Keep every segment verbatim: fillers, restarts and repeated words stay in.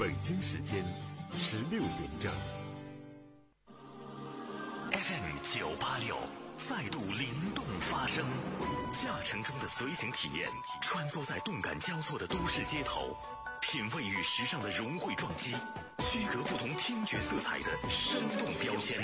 北京时间十六点整。 F M 九八六再度灵动发声，驾乘中的随行体验，穿梭在动感交错的都市街头，品味与时尚的融汇撞击，区隔不同听觉色彩的生动标签。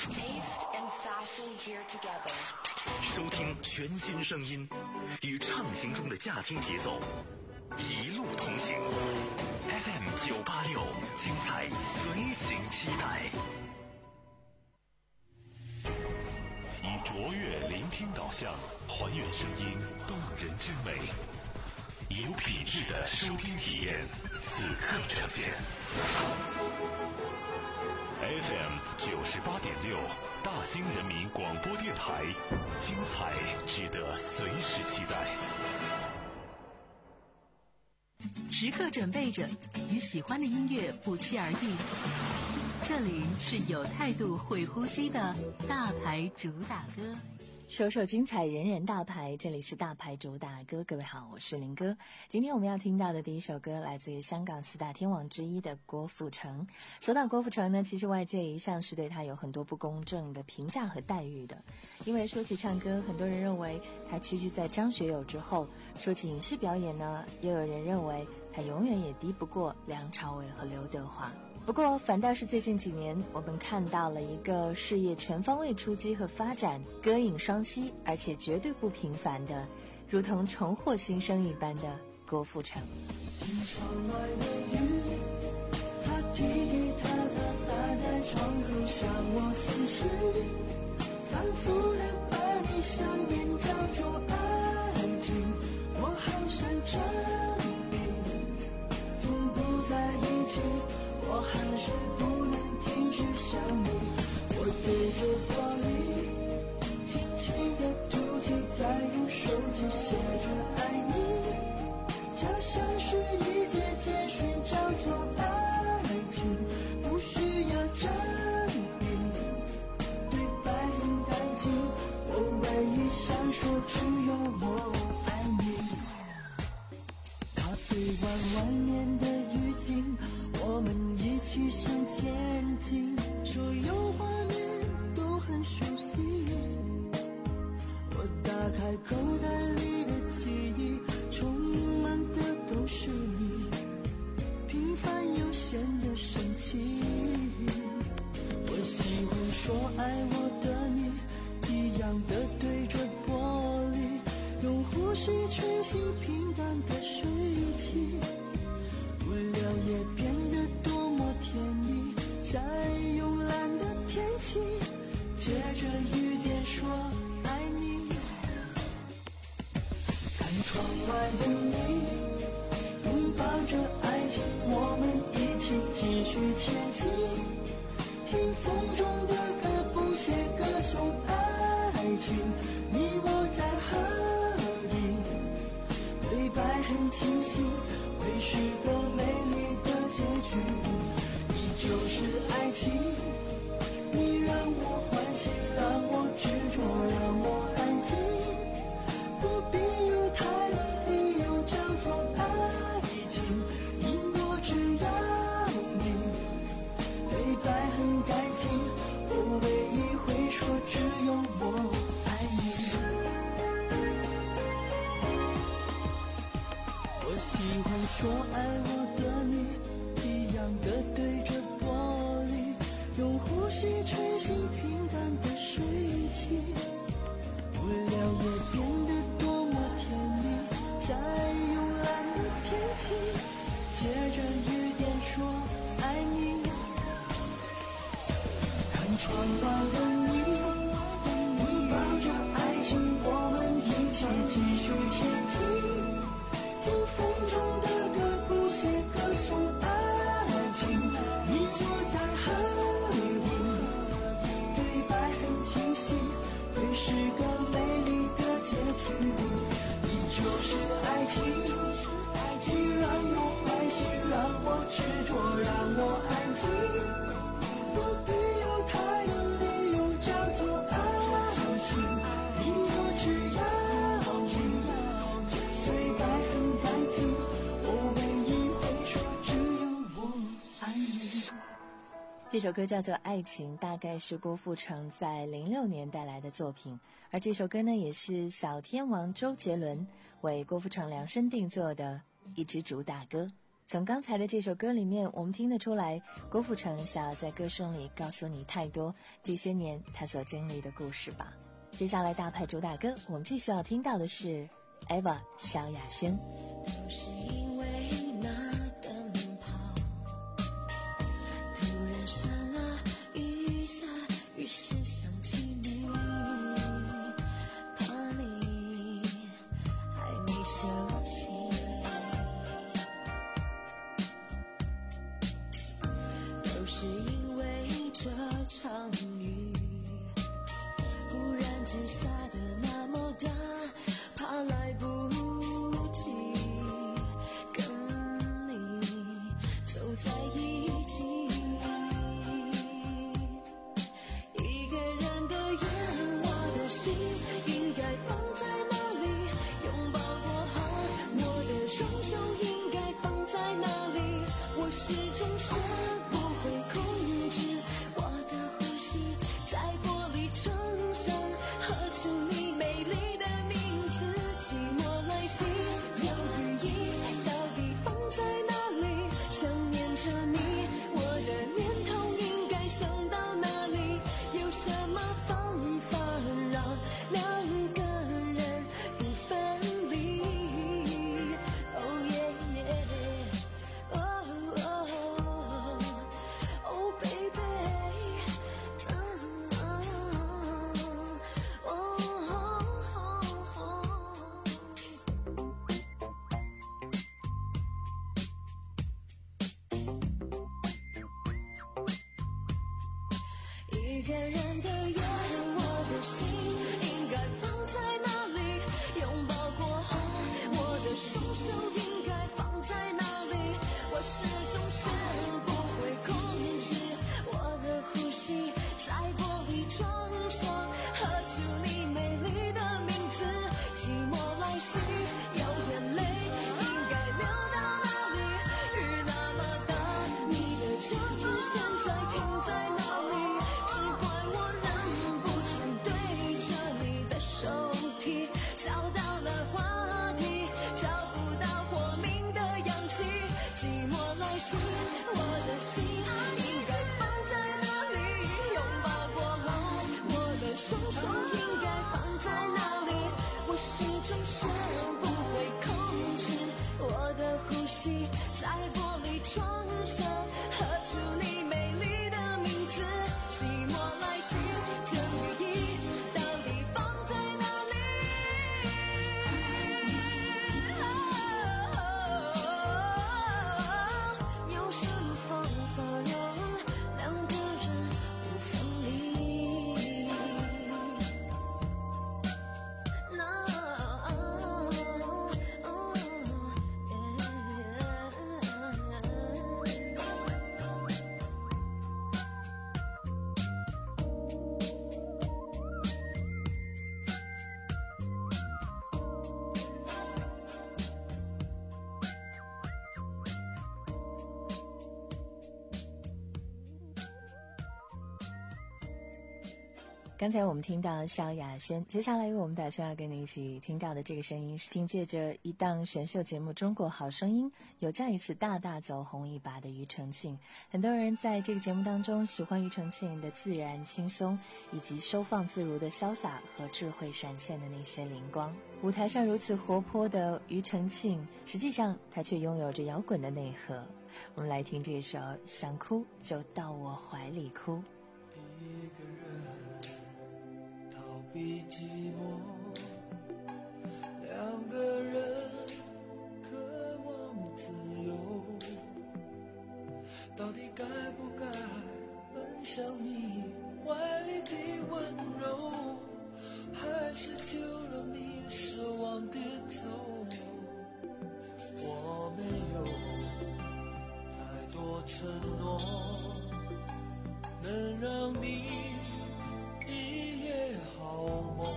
收听全新声音，与畅行中的驾听节奏，一路同行。F M 九八六，精彩随行期待。以卓越聆听导向，还原声音动人之美，以有品质的收听体验，此刻呈现。F M 九十八点六，大兴人民广播电台，精彩值得随时期待。 时刻准备着，与喜欢的音乐不期而遇。这里是有态度、会呼吸的大牌主打歌， 首首精彩，人人大牌。这里是大牌主打歌，各位好，我是林哥。今天我们要听到的第一首歌来自于香港四大天王之一的郭富城。说到郭富城呢，其实外界一向是对他有很多不公正的评价和待遇的。因为说起唱歌，很多人认为他屈居在张学友之后；说起影视表演呢，又有人认为他永远也敌不过梁朝伟和刘德华。不过反倒是最近几年，我们看到了一个事业全方位出击和发展，歌影双栖，而且绝对不平凡的，如同重获新生一般的郭富城。 听窗外的雨，它滴滴答答打在窗口向我思绪，反复的把你想念叫做爱情，我好想证明从不在一起，我还是不能停止想你。我对着玻璃轻轻地吐气，再用手机写着爱你，这像是一节简讯，叫做爱情，不需要证明，对白很干净，我唯一想说只有我爱你。咖啡馆外面的雨景，我们一起向前进，所有画面都很熟悉。我打开口袋里的记忆，充满的都是你，平凡又显得神奇。我喜欢说爱我的你，一样的对着玻璃，用呼吸吹醒平淡的水汽，无聊也变得多么甜蜜，在慵懒的天气，借着雨点说爱你。看窗外的你，拥抱着爱情，我们一起继续前进，听风中的歌，不写歌颂爱情，你我在合影，对白很清晰，会是个美丽的结局。你就是爱情，你让我欢喜，让我执着，让我安静，不必有太多理由叫做爱情，因我只要你，对白很干净，我唯一会说只有我爱你。我喜欢说爱我的你，一样的对着玻璃，用呼吸吹醒平淡的水汽，无聊也变得多么甜蜜，在慵懒的天气，借着雨点说爱你。看窗外的你，拥抱着爱情，我们一起继续前进，听风中的歌，不写歌颂爱情，你坐在合影，对白很清晰，会是个美丽的结局。你就是爱情，你让我欢喜，让我执着，让我安静，不必有太多理由叫做爱情，因我只要你，对白很干净，我唯一会说只有我这首歌叫做《爱情》，大概是郭富城在零六年带来的作品，而这首歌呢，也是小天王周杰伦为郭富城量身定做的一支主打歌。从刚才的这首歌里面，我们听得出来，郭富城想要在歌声里告诉你太多这些年他所经历的故事吧。接下来大牌主打歌，我们继续要听到的是 Eva 萧亚轩。 都是因为那灯泡突然闪了一下，于是想起你，怕你还没休息，都是因为这场雨忽然间下得那么大，怕来不及跟你走在一起，一个人的夜，我的心应该放在哪里？拥抱过后，我的双手应该放在哪里？我始终学不会控制我的呼吸，在玻璃窗上刻出你美丽的名字，寂寞来袭，有雨衣到底放在哪里？想念着你，我的念头应该想到哪里？有什么方法让两个人不分离？ Oh yeah yeah Oh oh Oh baby一个人的夜，我的心应该放在哪里？拥抱过后，我的双手应该放在哪里？我始终学不会控制我的呼吸，在玻璃窗上刻出你美丽的名字，寂寞来袭，有眼泪应该流到哪里？雨那么大，你的车子现在停在哪里？只怪我忍不住对着你的手提，找到了话题，找不到莫名的氧气，寂寞来袭，我的心应该放在哪里？拥抱过后，我的双手应该放在哪里？我始终学不会控制我的呼吸，在玻璃窗上刻出你美丽的名字，寂寞来袭，这雨衣到底放在哪里？有什么方法让两个人不分离？那刚才我们听到萧亚轩，接下来我们打算要跟你一起听到的这个声音是凭借着一档选秀节目《中国好声音》有再一次大大走红一把的庾澄庆。很多人在这个节目当中喜欢庾澄庆的自然轻松，以及收放自如的潇洒和智慧闪现的那些灵光。舞台上如此活泼的庾澄庆，实际上他却拥有着摇滚的内核。我们来听这首《想哭就到我怀里哭》。 一个人逃避寂寞，两个人渴望自由，到底该不该奔向你怀里的温柔，还是就让你失望跌头？我没有太多承诺，能让你一夜好梦，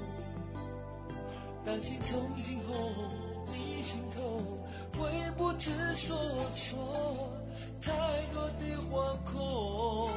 担心从今后你心头会不知所措，太多的惶恐。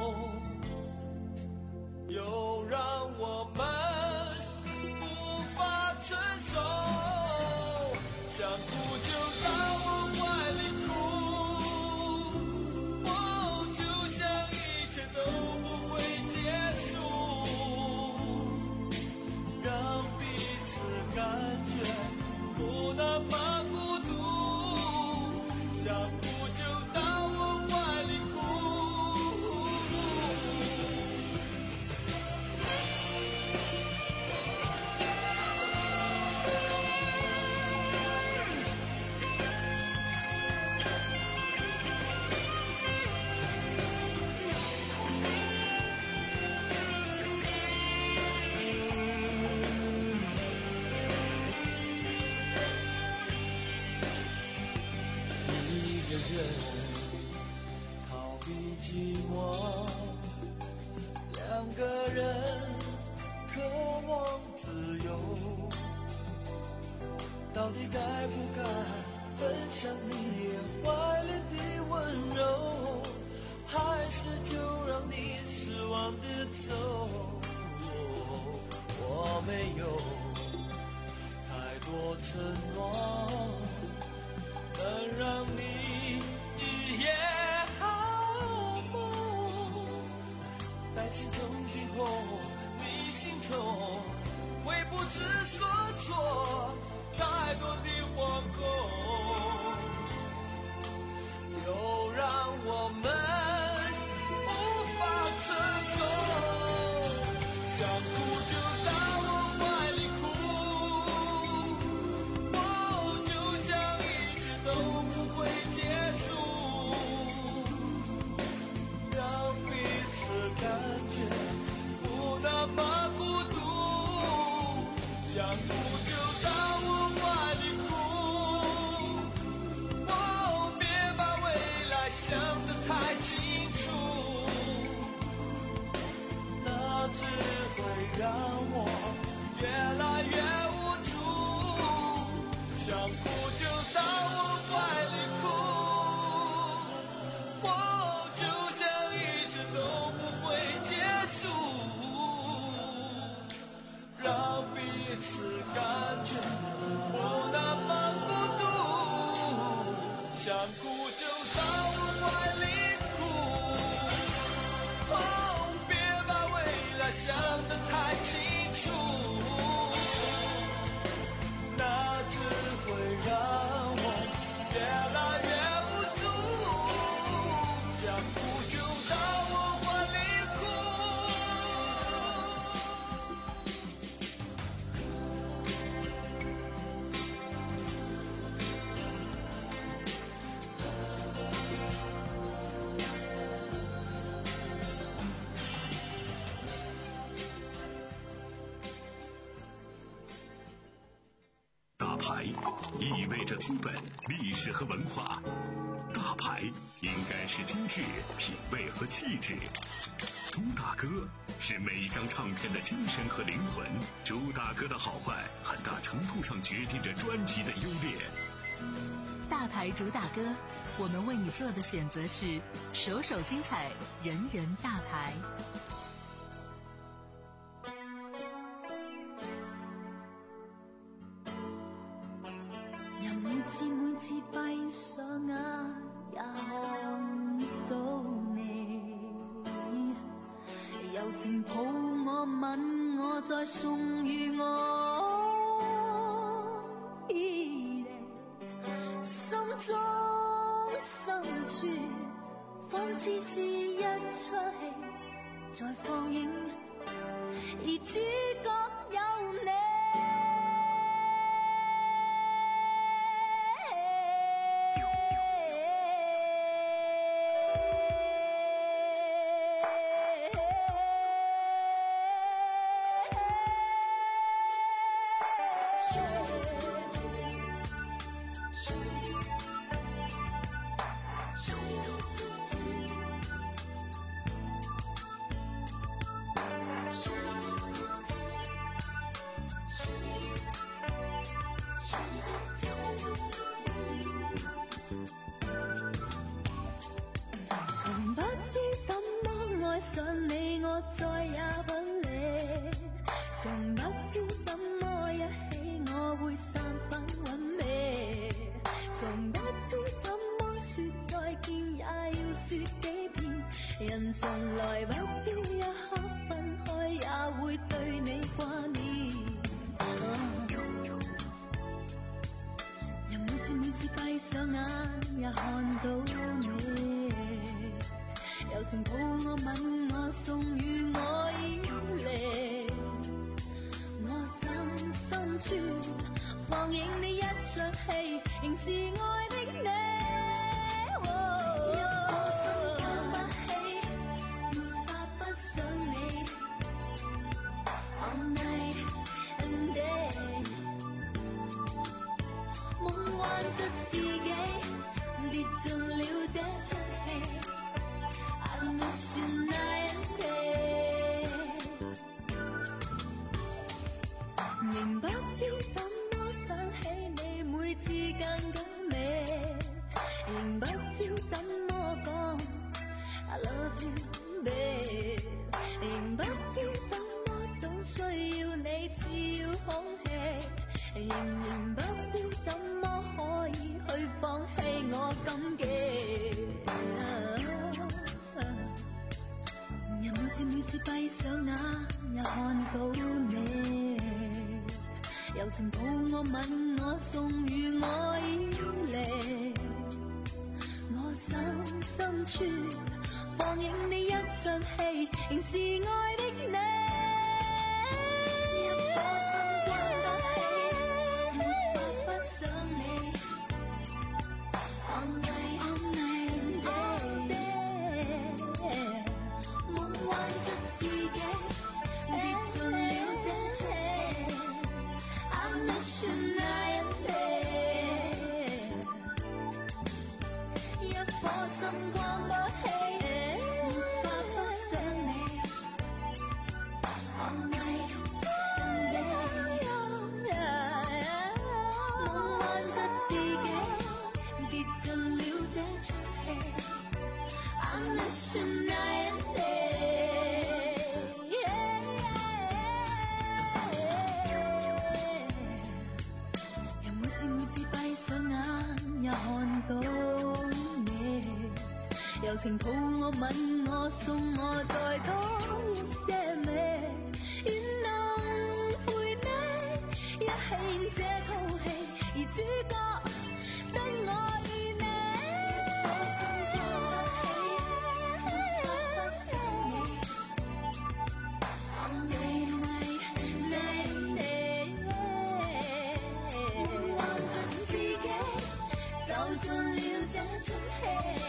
避寂寞，两个人渴望自由，到底该不该奔向你怀里的温柔，还是就让你失望的走？我没有太多承诺，能让你一夜好梦，担心从今后你心中会不知所措，太多的惶恐，又让我们无法承受，想哭就到我怀里哭，哦，就像一直都不会结束，让彼此感觉不那么孤独，想哭就到我怀里哭，哦，别把未来想得太清楚，那只会让我越来越无助，想哭就到我怀里哭，哦，就像一直都不会结束，让彼此感觉不那么孤独，想哭就到我怀里哭，哦，别把未来想得太清楚，那只会让我越来越无助，想哭就到我怀里大牌意味着资本、历史和文化，大牌应该是精致、品味和气质。朱大哥是每一张唱片的精神和灵魂，朱大哥的好坏很大程度上决定着专辑的优劣。 大牌主打歌，我们为你做的选择是首首精彩，人人大牌。 任每次每次閉上眼也看到你，柔情抱我吻我再送予我，心中深處仿似是一出戲在放映，而主角有你。從不知怎麼愛上你，我再也不理。從不知怎麼一起，我會散發韻味。從不知怎麼說再見，也要說幾遍。人從來不知一刻分開，也會對你掛念。任每次每次閉上眼，也看到你。柔情抱我吻我送予我依離，我心深處放映呢一出戲，仍是愛的你。一顆心交不起，沒法不想你 All night and day， 夢幻着自己跌進了這出戲。 知怎麼講 I love you babe， 仍不知怎麼總需要你似要空氣，仍然不知怎麼可以去放棄我感激。人每次每次閉上眼也看到你，柔情抱我吻我送予我依離，我心深處放映你一場戲，仍是愛的你。一顆心關不起，沒法不想你。All night, all night, all day， 夢幻着自己，跌進了這出戲。I miss you night and day， 一顆心關不起。柔情抱我吻我送我再多一些美，願能陪你一起演這套戲，而主角得我與你。我心關不起，無法不想你。All night, night, night， 望着自己走進了這出戲。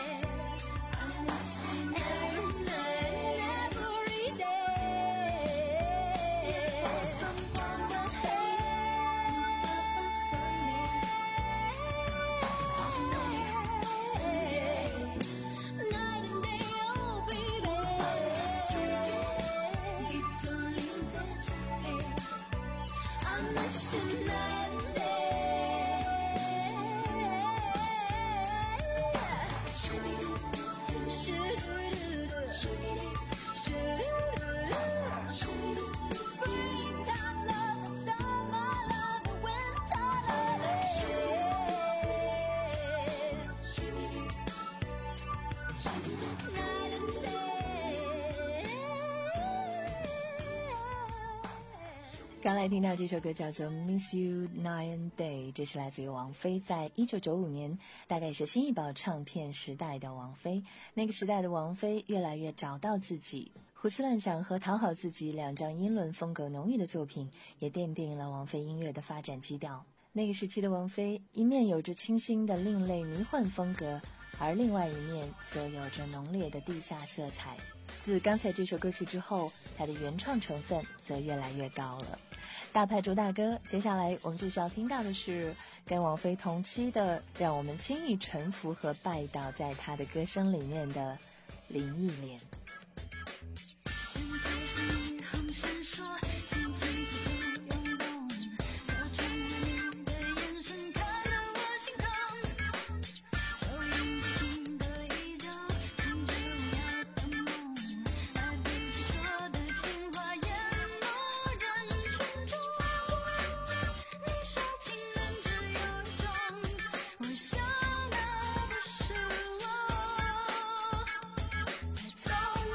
刚来听到这首歌叫做 Miss You Night and Day， 这是来自于王菲在一九九五年，大概是新艺宝唱片时代的王菲。那个时代的王菲越来越找到自己，胡思乱想和讨好自己两张英伦风格浓郁的作品，也奠定了王菲音乐的发展基调。那个时期的王菲，一面有着清新的另类迷幻风格，而另外一面则有着浓烈的地下色彩。自刚才这首歌曲之后，她的原创成分则越来越高了。大牌主打歌，接下来我们就是要听到的是跟王菲同期的，让我们轻易臣服和拜倒在她的歌声里面的林忆莲。 走。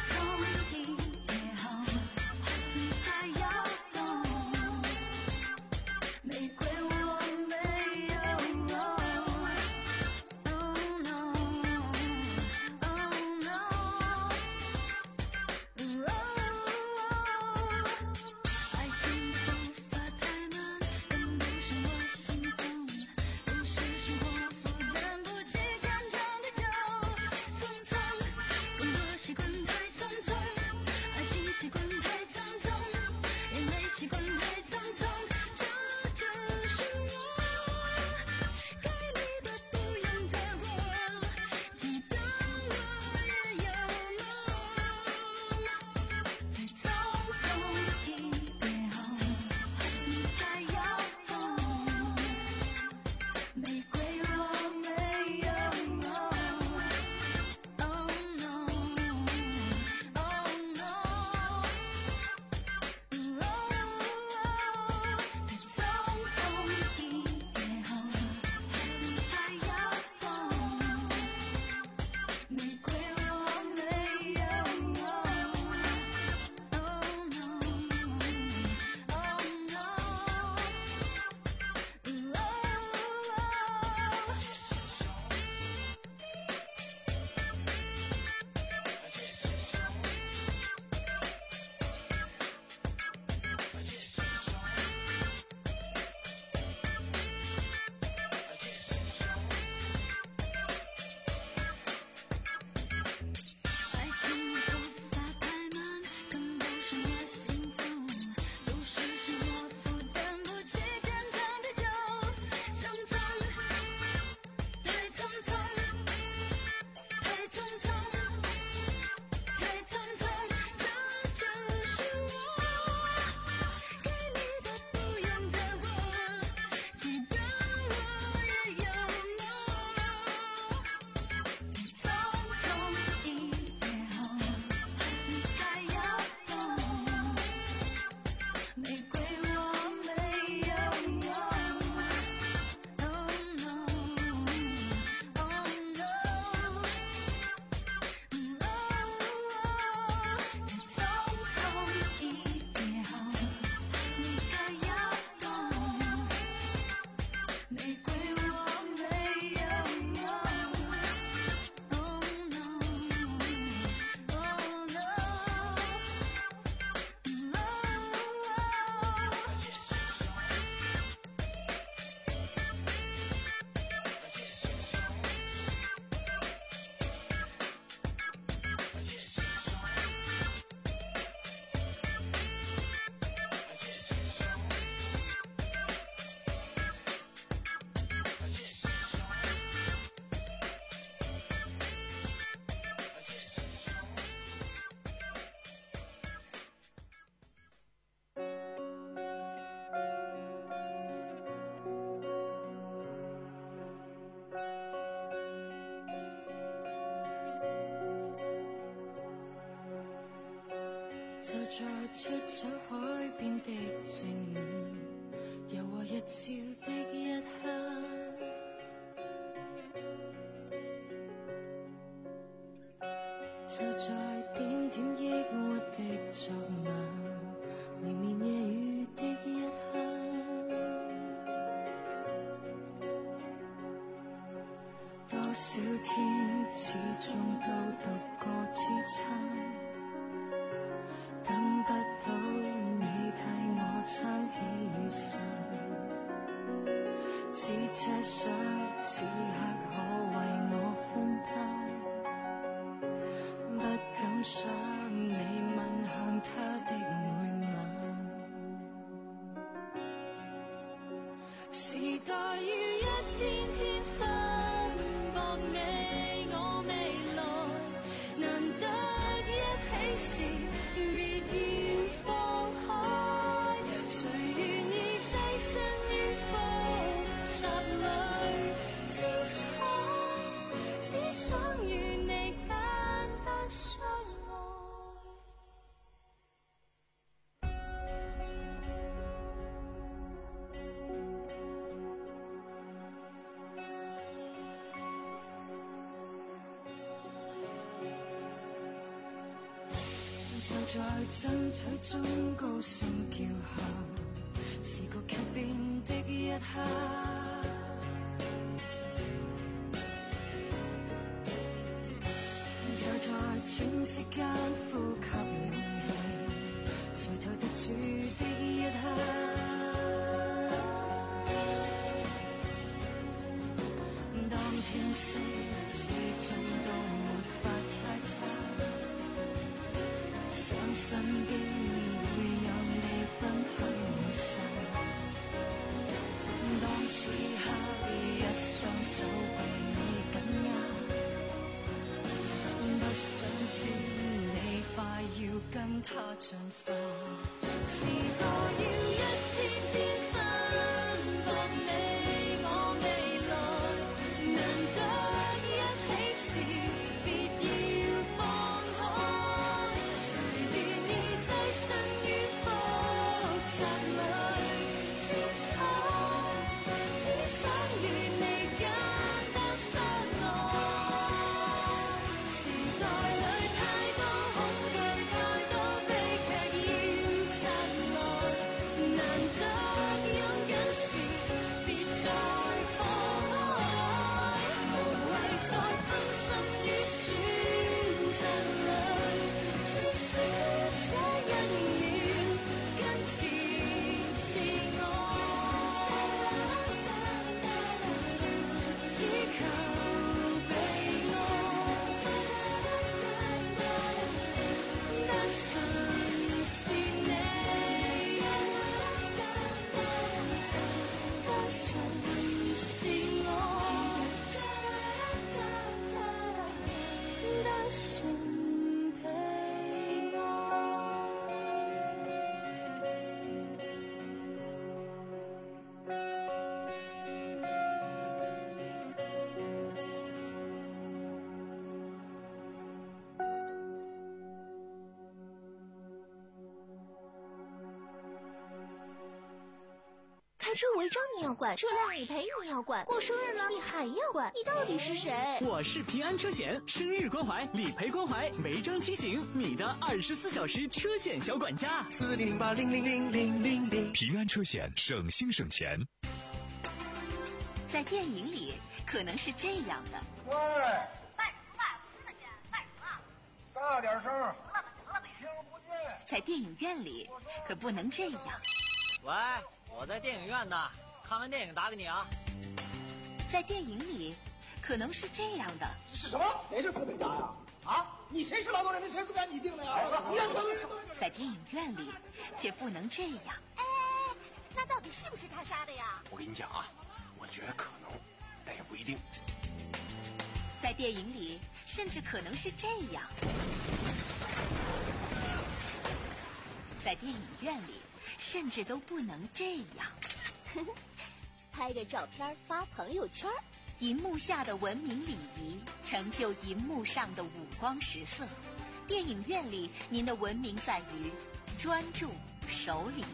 就在出走海邊的正午，柔和日照的一刻，就在點點抑鬱的昨晚，綿綿夜雨的一刻，多少天始終都獨個支撐，等不到你替我撐起雨傘，只奢想此刻可為我分擔，不敢想你吻向他的每晚，時代要一天天分薄你我未來，難得一起時別要放開，誰願意棲身於複雜裏精彩，只想與你簡單相愛。就在爭取中高聲叫喊，時局劇變的一刻，就在喘息間呼吸勇氣，垂頭得住的一刻，當天色始終都沒法猜測，想身邊會有你分享每世，當此刻一雙手被你緊握，不想知你快要跟他進化，時代要一天天分薄你我未來，難得一起時別要放開，誰願意棲身於複雜裏精彩，只想與你簡單相愛，時代裏太多恐懼，太多悲劇要襲來，難得擁緊時別再放開，無謂再分心於選擇裏，即使這一秒跟前是愛，只求被愛，單純是你，單純是我，單純被愛。 开车违章你要管，车辆理赔你要管，过生日了你还要管，你到底是谁？ 我是平安车险，生日关怀、理赔关怀、违章提醒，你的二十四小时车险小管家。 四零零八零零零零零零。 平安车险，省心省钱。 在电影里可能是这样的， 喂， 卖什么卖？我真的钱，卖什么？ 大点声， 得了吧，得了呗。 听不见。 在电影院里可不能这样。 喂，我在电影院呢，看完电影打给你啊。 在电影里可能是这样的， 是什么？谁是资本家呀？啊，你谁是劳动人民？谁资本家你定的呀？你要劳动人民。 在电影院里却不能这样。 哎，那到底是不是他杀的呀？ 我跟你讲啊，我觉得可能，但也不一定。 在电影里甚至可能是这样。在电影院里甚至都不能这样。 拍个照片发朋友圈， 银幕下的文明礼仪成就银幕上的五光十色， 电影院里，您的文明在于专注、守礼。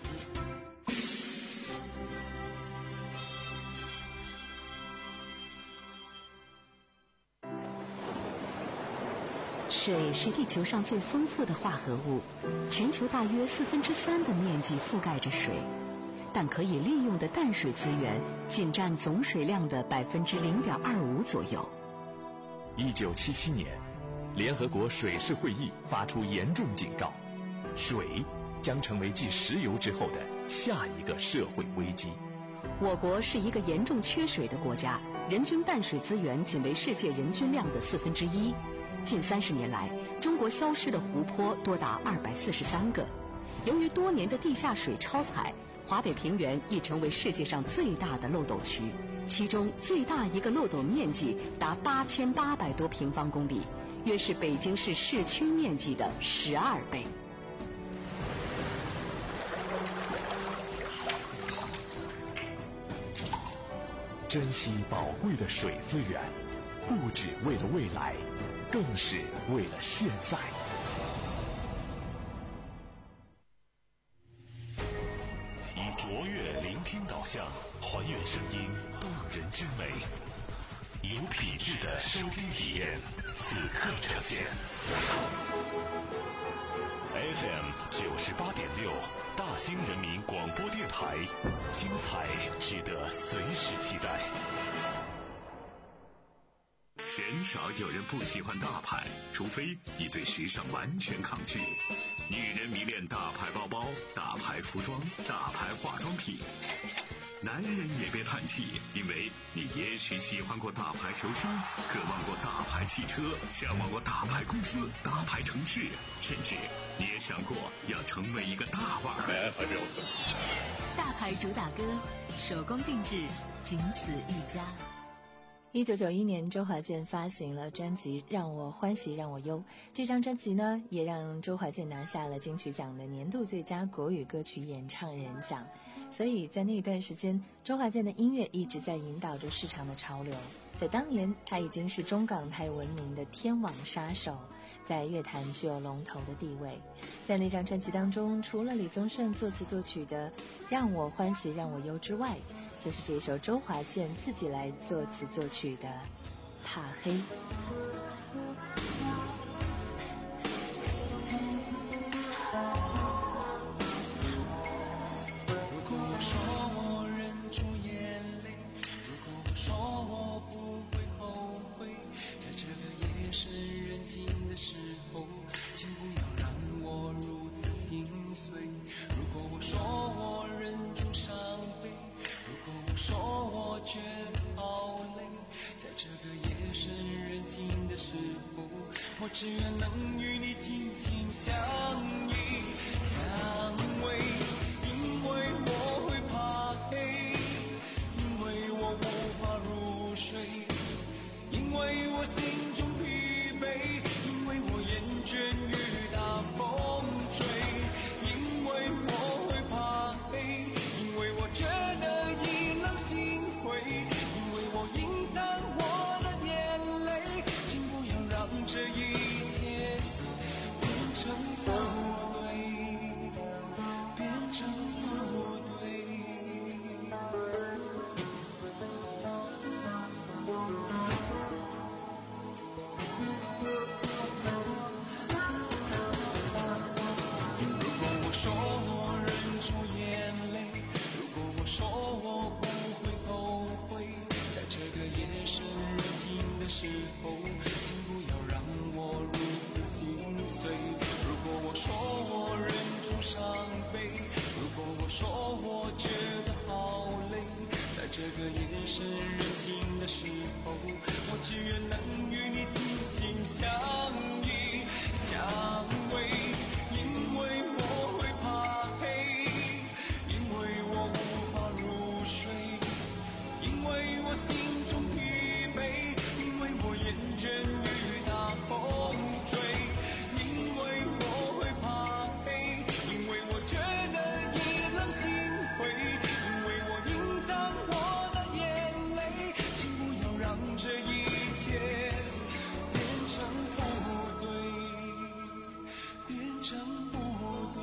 水是地球上最丰富的化合物，全球大约四分之三的面积覆盖着水，但可以利用的淡水资源仅占总水量的百分之零点二五左右。 一九七七年，联合国水事会议发出严重警告，水将成为继石油之后的下一个社会危机。 我国是一个严重缺水的国家，人均淡水资源仅为世界人均量的四分之一。近三十年来，中国消失的湖泊多达二百四十三个。由于多年的地下水超采，华北平原已成为世界上最大的漏斗区，其中最大一个漏斗面积达八千八百多平方公里，约是北京市市区面积的十二倍。 珍惜宝贵的水资源，不只为了未来，更是为了现在。以卓越聆听导向，还原声音动人之美，有品质的收听体验，此刻呈现。F M 九十八点六，大兴人民广播电台，精彩值得随时期待。鲜少有人不喜欢大牌，除非你对时尚完全抗拒。女人迷恋大牌包包、大牌服装、大牌化妆品。男人也别叹气，因为你也许喜欢过大牌球星，渴望过大牌汽车，向往过大牌公司、大牌城市，甚至你也想过要成为一个大腕儿。 大牌主打歌，手工定制，仅此一家。 一九九一年，周华健发行了专辑《让我欢喜让我忧》。这张专辑呢，也让周华健拿下了金曲奖的年度最佳国语歌曲演唱人奖。所以在那一段时间，周华健的音乐一直在引导着市场的潮流。在当年，他已经是中港台闻名的天王杀手，在乐坛具有龙头的地位。在那张专辑当中，除了李宗盛作词作曲的《让我欢喜让我忧》之外，就是这首周华健自己来作词作曲的《怕黑》。 我只愿能与你紧紧相依相偎，因为我会怕黑，因为我无法入睡，因为我心中疲惫，因为我厌倦雨打风吹，因为我会怕黑，因为我觉得意冷心灰，因为我隐藏我的眼泪，请不要让这一成不对。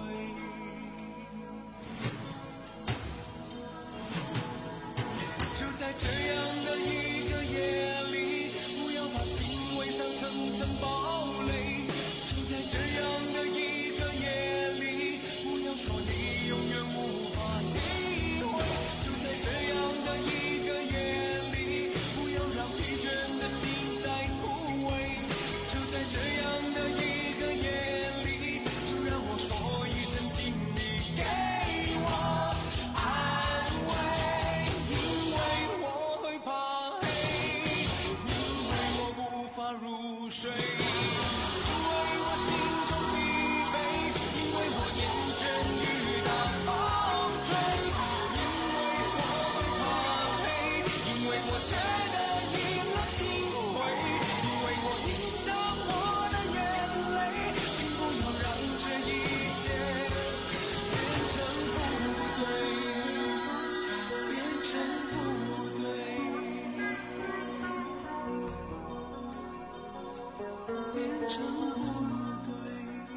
就在这样的一个夜里，不要把心围上层层堡垒。就在这样的一个夜里，不要说你永远无法体会。就在这样的一个夜里，不要让疲倦的心再枯萎。就在这样的一个夜里，就让我说一声，请你给我安慰，因为我会怕黑，因为我无法入睡，因为我心中疲惫，因为我厌倦雨打风吹，因为我会怕黑，因为我觉得赢了心灰，因为我赢得我的眼泪，请不要让这一切变成不对，变成不对，变成不对。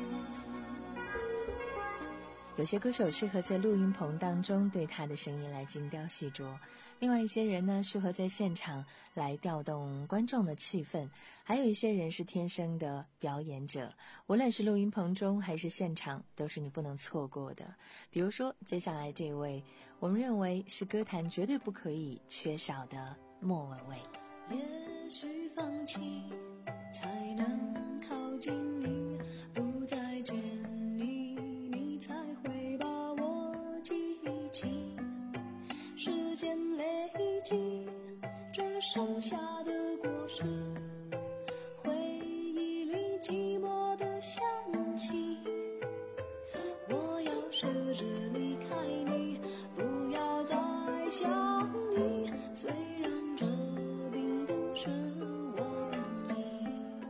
有些歌手适合在录音棚当中对他的声音来精雕细琢，另外一些人呢适合在现场来调动观众的气氛，还有一些人是天生的表演者，无论是录音棚中还是现场，都是你不能错过的。比如说接下来这位，我们认为是歌坛绝对不可以缺少的莫文蔚。 也许放弃才能靠近你，不再见你，你才会把我记起。时间累积这剩下的果实，回忆里寂寞的香气。我要试着离开你，不要再想你，虽然这并不是我本意。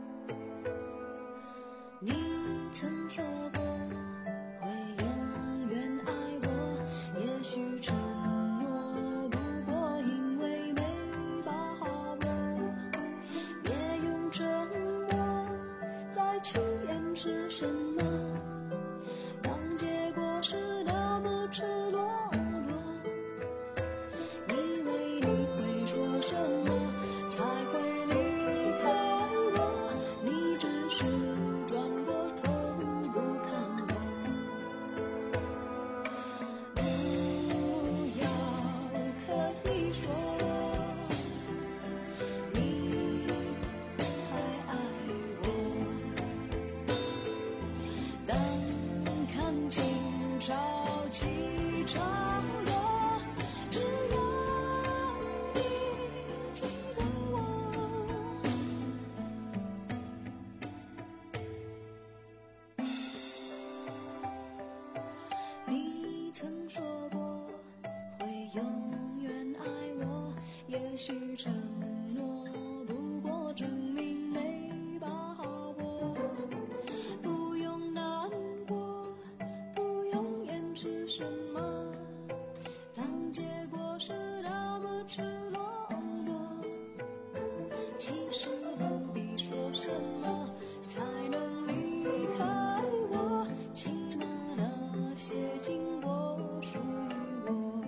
你曾说过会永远爱我，也许承诺不过因为没把握，别用沉默再去掩饰什么，当结果是那么赤裸裸。以为你会说什么才会离开我，你只是转过头不看我。不要刻意说你还爱我，当看清潮起潮落，只要你记得我。你曾说过会永远爱我，也许承诺不过证明没把握。不用难过，不用掩饰什么，当结果是那么赤裸裸。其实不必说什么才能离开我，起码那些经过属于我。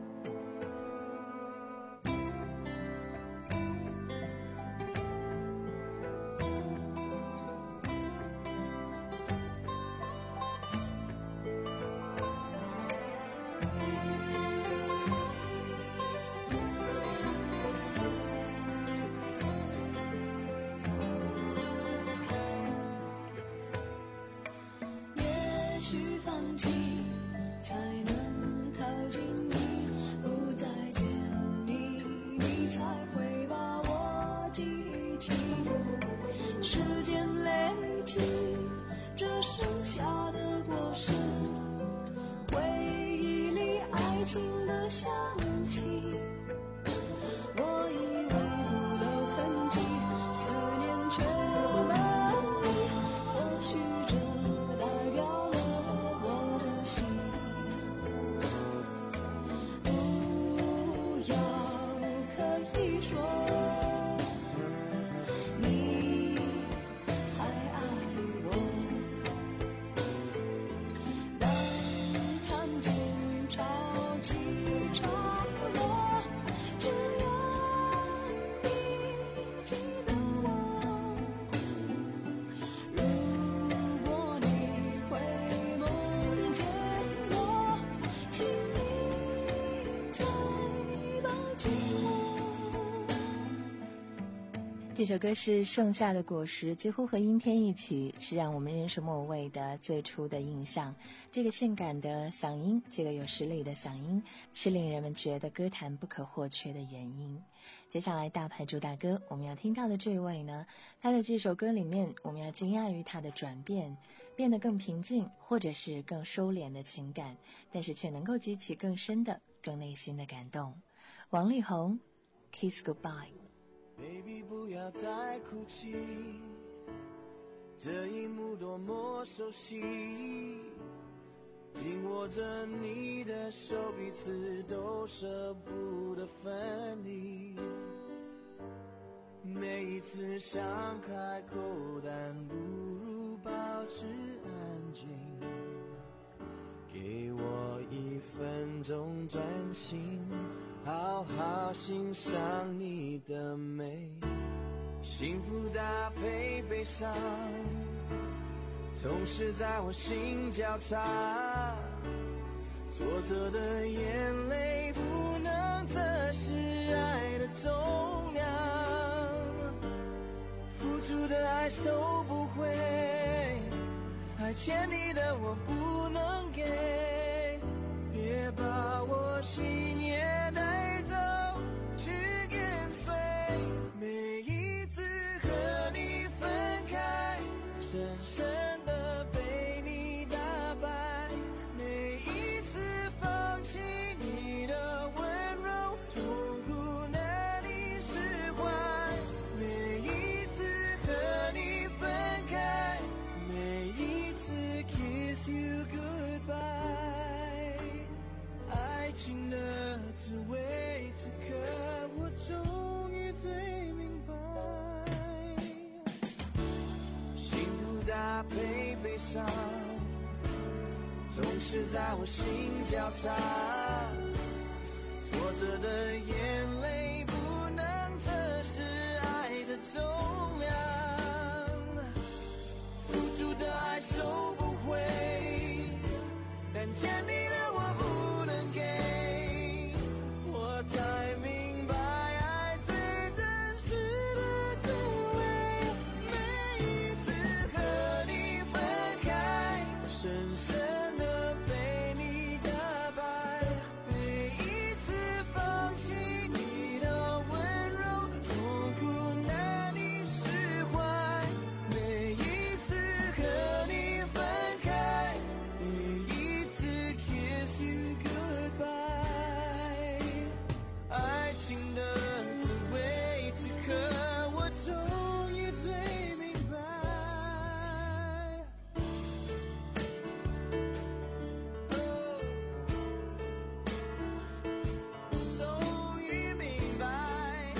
也许放弃才能靠近你，不再见你，你才会把我记起。时间累积这剩下的果实，回忆里爱情的香气。我以为不留痕迹，思念却满溢，或许这代表了我的心。不要刻意说你还爱我， 这首歌是《盛夏的果实》，几乎和阴天一起，是让我们认识莫蔚的最初的印象。这个性感的嗓音，这个有实力的嗓音，是令人们觉得歌坛不可或缺的原因。接下来大牌主打歌，我们要听到的这位呢，他的这首歌里面，我们要惊讶于他的转变，变得更平静，或者是更收敛的情感，但是却能够激起更深的、更内心的感动。王力宏 Kiss Goodbye。Baby 不要再哭泣，这一幕多么熟悉，紧握着你的手，彼此都舍不得分离。每一次想开口，但不如保持安静，给我一分钟专心，好好欣赏你的美，幸福搭配悲伤，同时在我心交叉，挫折的眼泪不能测试爱的重量，付出的爱收不回，爱欠你的我不能给，别把我心也带走，去跟随。每一次和你分开，深深的被你打败，每一次放弃你的温柔，痛苦难以释怀。每一次和你分开，每一次 kiss you goodbye， 爱情的滋味，此刻我终于最明白，幸福搭配悲伤，总是在我心交叉，挫折的眼泪不能测试爱的重量，付出的爱收不回，但欠你的我不能给，我才明白爱最真实的滋味。每一次和你分开，深深的被你打败，每一次放弃你的温柔，痛苦难以释怀。每一次和你分开，每一次 kiss you goodbye， 爱情的滋味，此刻我终于最明白，终于明白，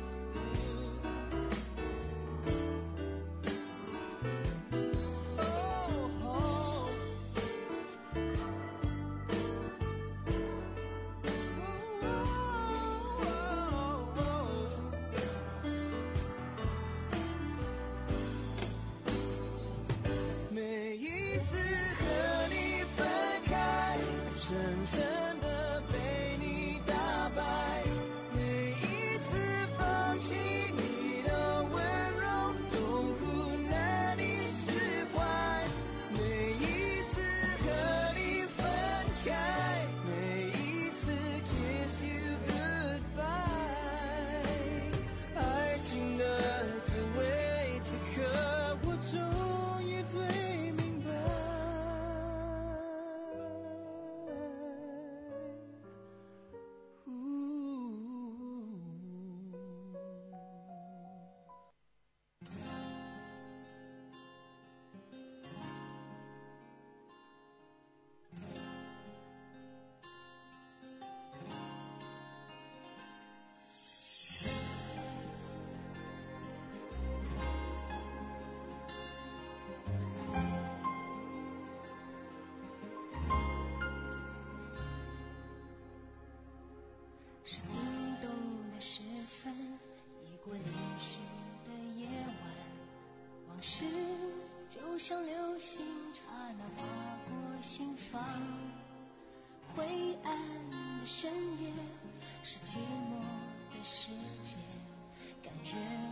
每一次和你分开，深深的被你打败，每一次放弃你的温柔，痛苦难以释怀。每一次和你分开，每一次 kiss you goodbye， 爱情的滋味，此刻我终于最明白。 是凛冬的时分，已过连续的夜晚，往事就像流星刹那划过心房，灰暗的深夜是寂寞的世界，感觉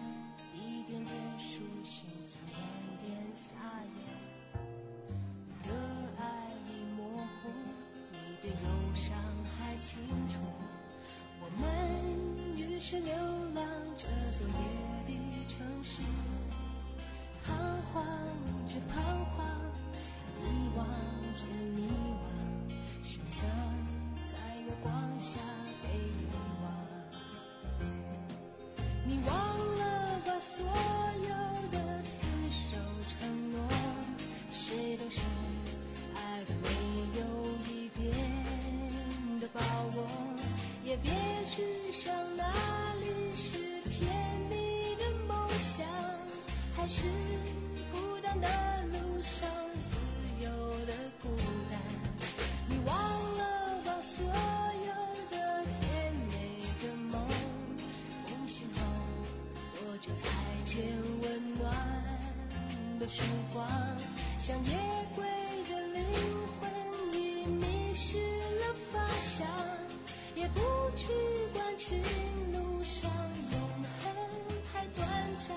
一点点熟悉，一点点撒野。的爱已模糊，你的忧伤还清楚。我们于是流浪这座夜的城市，彷徨着彷徨，迷惘着迷惘，选择在月光下被遗忘。你忘了把所有的厮守承诺，谁都是爱的没有一点的把握，也别去想哪里是甜蜜的梦想，还是孤单的路上自由的孤单。你忘了把所有的甜美的梦，梦醒后多久才见温暖的曙光，像夜归的灵魂已迷失了方向，也不去管情路上永恒太短暂。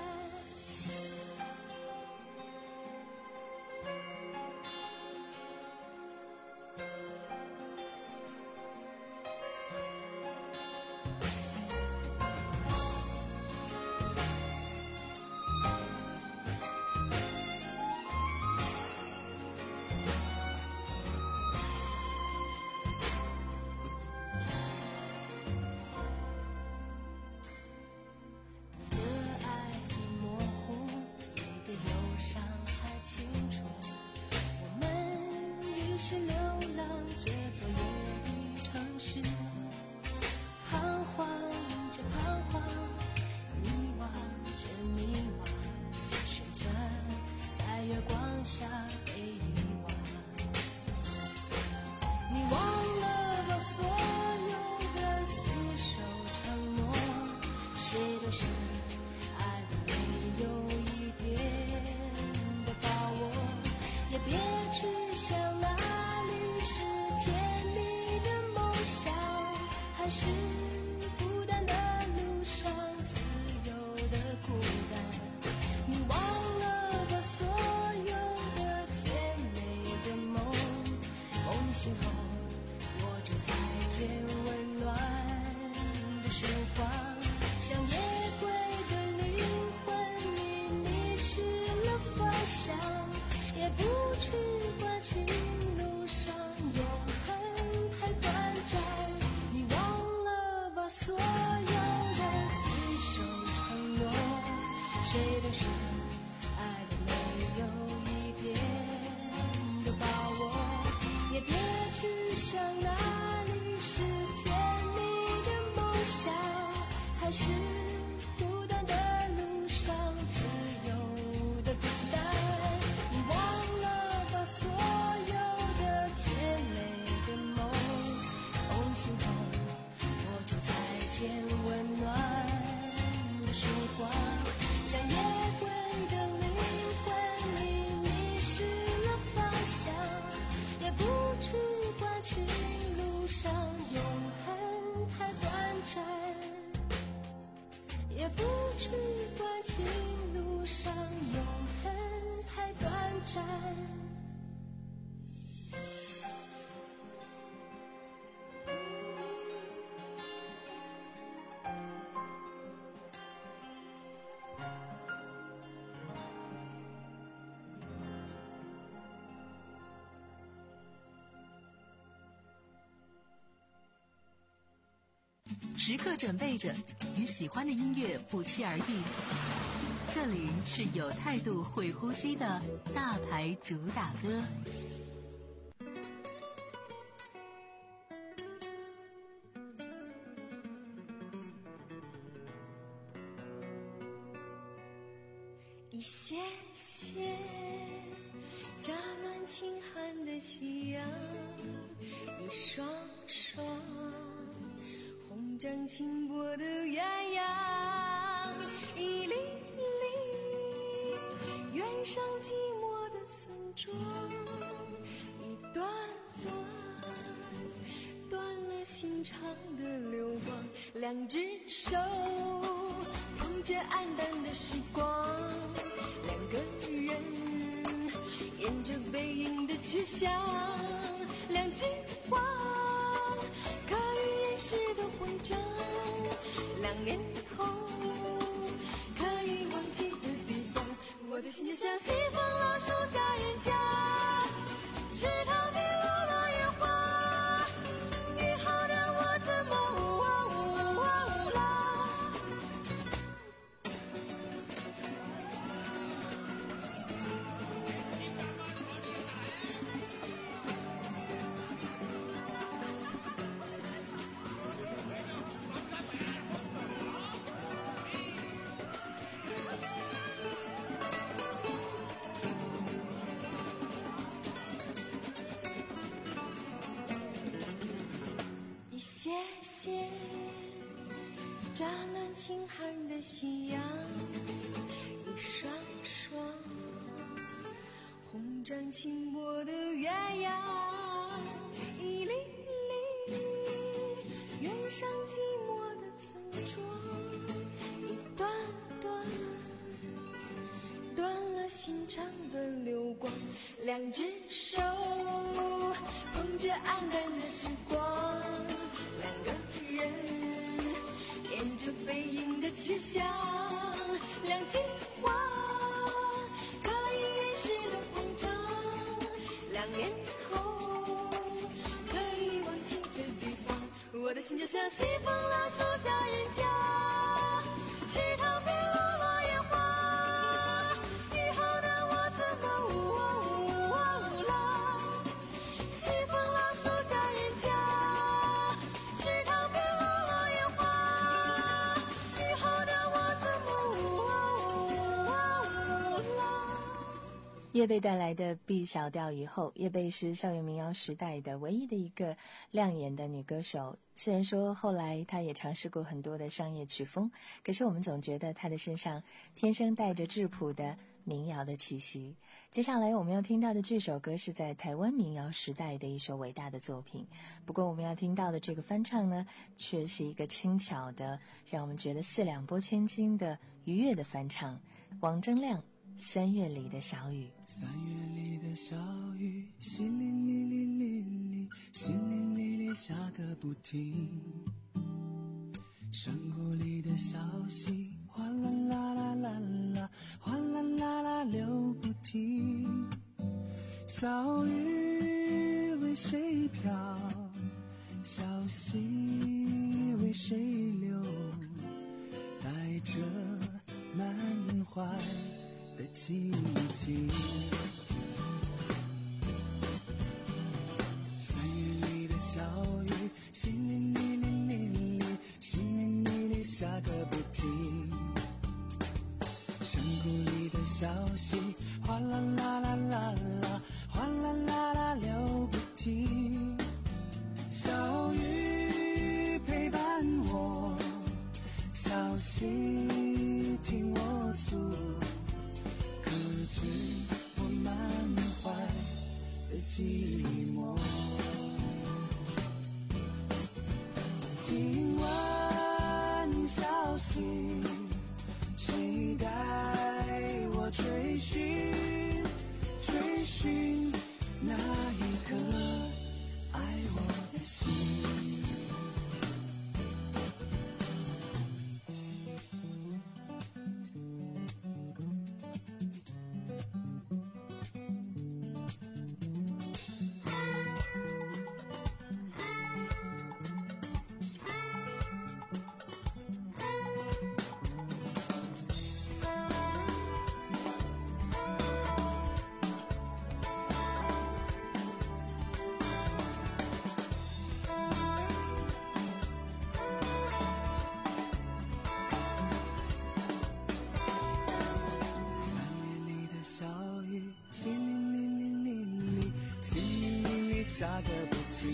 是流浪这座夜的城市，彷徨着彷徨，迷惘着迷惘，选择在月光下被遗忘。你忘了把所有的厮守承诺，谁都是爱的没有一点的把握，也别去想那是孤单的路上自由的孤单。你忘了把所有的甜美的梦，梦醒后握住才见温暖的曙光，像夜归的灵魂你迷失了方向，也不去管情路上永恒太短暂。所有的厮守承诺，谁都是爱的没有一点的把握，也别去想哪里是甜蜜的梦想，还是孤单的路上自由的孤单。你忘了把所有的甜美的梦，梦醒后见温暖的曙光，像夜归的灵魂你迷失了方向，也不去管情路上永恒太短暂，也不去管情路上永恒太短暂。 时刻准备着与喜欢的音乐不期而遇，这里是有态度会呼吸的大牌主打歌。 一些些乍暖轻寒的夕阳，一双双红掌轻薄的鸳鸯，一粒粒远上寂寞的村庄，一段段断了心肠的流光， 两只手捧着暗淡的时光，两个人沿着背影的去向，两句话可以掩饰的慌张，两年后可以忘记的地方，我的心就像西风老树下人家，池塘边落落叶花，雨后的我怎么呜啊呜啊呜啦。一些些乍暖轻寒的夕阳，一双双红掌轻薄的鸳鸯，一粒粒远上寂寞的村庄，一段段断了心肠的流光，两只手捧着暗淡的时光，两个人沿着背影的去向，两句话可以掩饰的慌张，两年后可以忘记的地方，我的心就像西风老树下人家，池塘边落落叶花，雨后的我怎么呜啊呜啊呜啦。西风老树下人家，池塘边落落叶花，雨后的我怎么呜啊呜啊呜啦。 叶蓓带来的 B 小调雨后，叶蓓是校园民谣时代的唯一的一个亮眼的女歌手。虽然说后来她也尝试过很多的商业曲风，可是我们总觉得她的身上天生带着质朴的民谣的气息。接下来我们要听到的这首歌是在台湾民谣时代的一首伟大的作品，不过我们要听到的这个翻唱呢，却是一个轻巧的让我们觉得四两拨千斤的愉悦的翻唱，王铮亮三月里的小雨。 三月里的小雨，淅沥沥沥沥沥，淅沥沥沥下个不停。山谷里的小溪，哗啦啦啦啦啦，哗啦啦啦流不停。小雨为谁飘，小溪为谁流，带着满怀的激情。三月里的小雨，淅沥沥沥沥沥，淅沥沥沥下个不停。山谷里的小溪，哗啦啦啦啦啦，哗啦啦啦流不停。小雨陪伴我，小溪听我诉，可知我满怀的寂寞。今晚小溪，谁带我追寻追寻那一颗爱我的心。下个不停，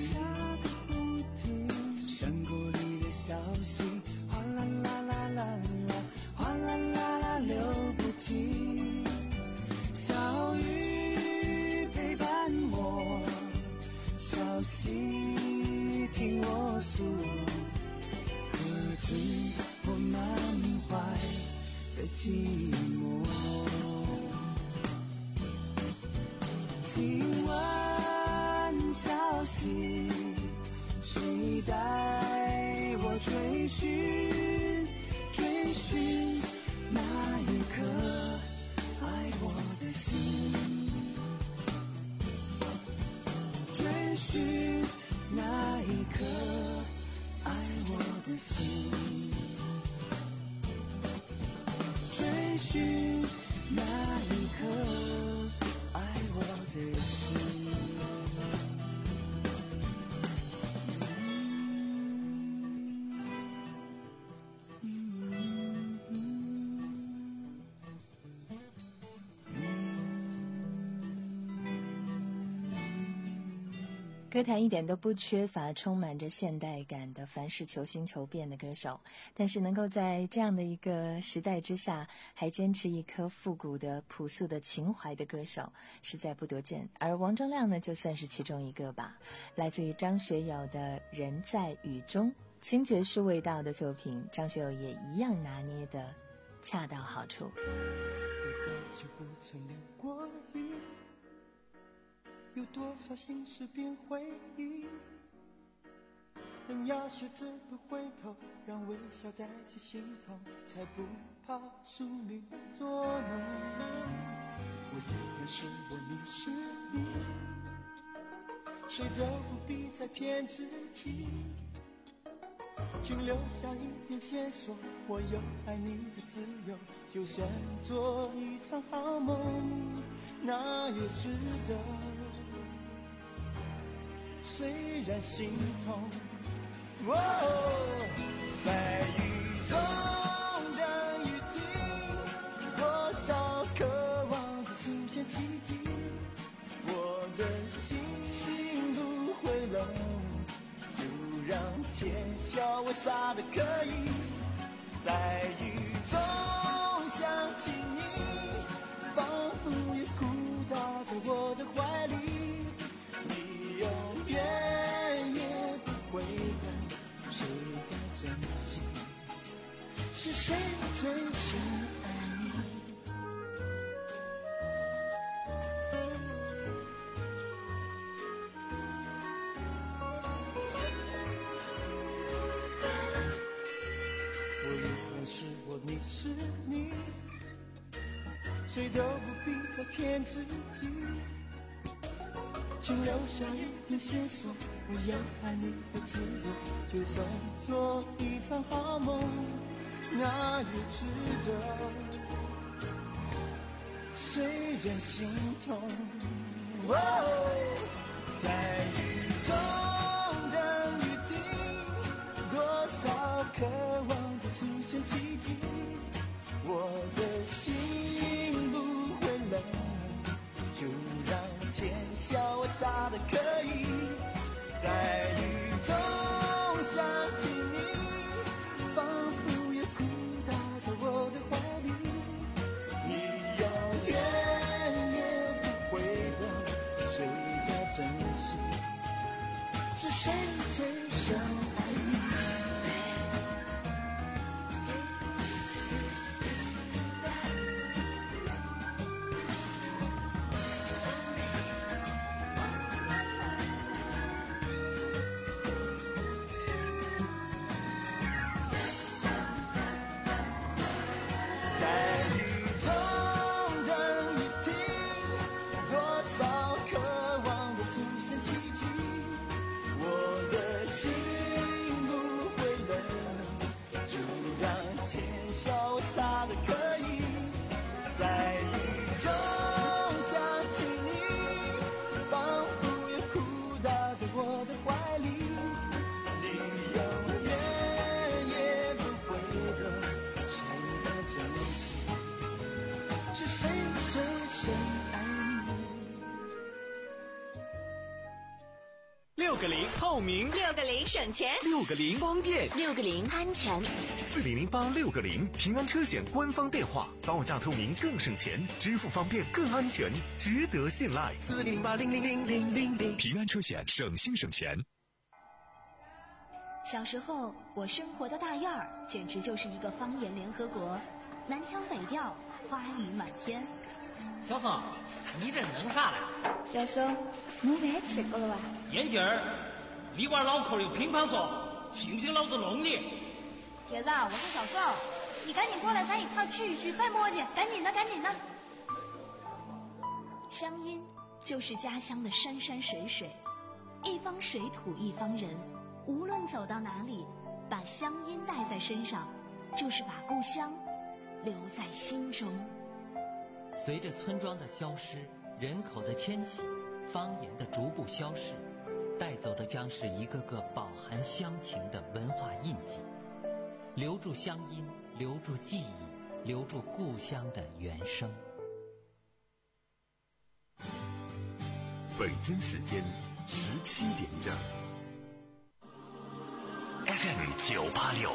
山谷里的小溪，哗啦啦啦啦啦，哗啦啦啦流不停。小雨陪伴我，小溪听我诉，可请问消息，谁带我追寻追寻那一颗爱我的心，追寻那一颗爱我的心，追寻那一颗爱我的心。 歌坛一点都不缺乏充满着现代感的凡事求新求变的歌手，但是能够在这样的一个时代之下还坚持一颗复古的朴素的情怀的歌手实在不多见，而王铮亮呢就算是其中一个吧。来自于张学友的人在雨中，轻爵士味道的作品，张学友也一样拿捏的恰到好处。 有多久不曾流过雨，有多少心事变回忆，人要学着不回头，让微笑代替心痛，才不怕宿命的捉弄。我依然是我，你是你，谁都不必再骗自己，请留下一点线索，我有爱你的自由，就算做一场好梦，那也值得。虽然心痛，哦，在雨中等雨停，多少渴望着出现奇迹，我的心心不会冷，就让天笑我傻的可以，在雨中想起你，仿佛也哭倒在我的怀里，你永远也不会懂，谁该珍惜，是谁最深爱你。我依然是我，你是你，谁都不必再骗自己，请留下一点线索，我有爱你的自由，就算做一场好梦，那也值得。虽然心痛，哦，在雨中等雨停，多少渴望着出现奇迹，我的心不会冷，就让天笑我傻的可以，在雨中想起你，仿佛也哭倒在我的怀里，你永远也不会懂，谁该珍惜，是谁最深爱你。 六个零透明， 六个零省钱， 六个零方便， 六个零安全。 四零零八六个零平安车险官方电话，报价透明更省钱，支付方便更安全，值得信赖。 四零八零零零零零零平安车险，省心省钱。 小时候，我生活的大院儿简直就是一个方言联合国，南腔北调，花语满天。 小宋，你这弄啥嘞？ 小宋，弄饭吃过了哇？ 眼镜儿，你娃脑壳有乒乓球，信不信老子弄你？ 铁子，我是小宋，你赶紧过来，咱一块聚一聚，别磨叽，赶紧的，赶紧的。 乡音就是家乡的山山水水，一方水土一方人，无论走到哪里，把乡音带在身上，就是把故乡留在心中。 随着村庄的消失，人口的迁徙，方言的逐步消逝，带走的将是一个个饱含乡情的文化印记。留住乡音，留住记忆，留住故乡的原声。 北京时间十七点整 ，F M 九八六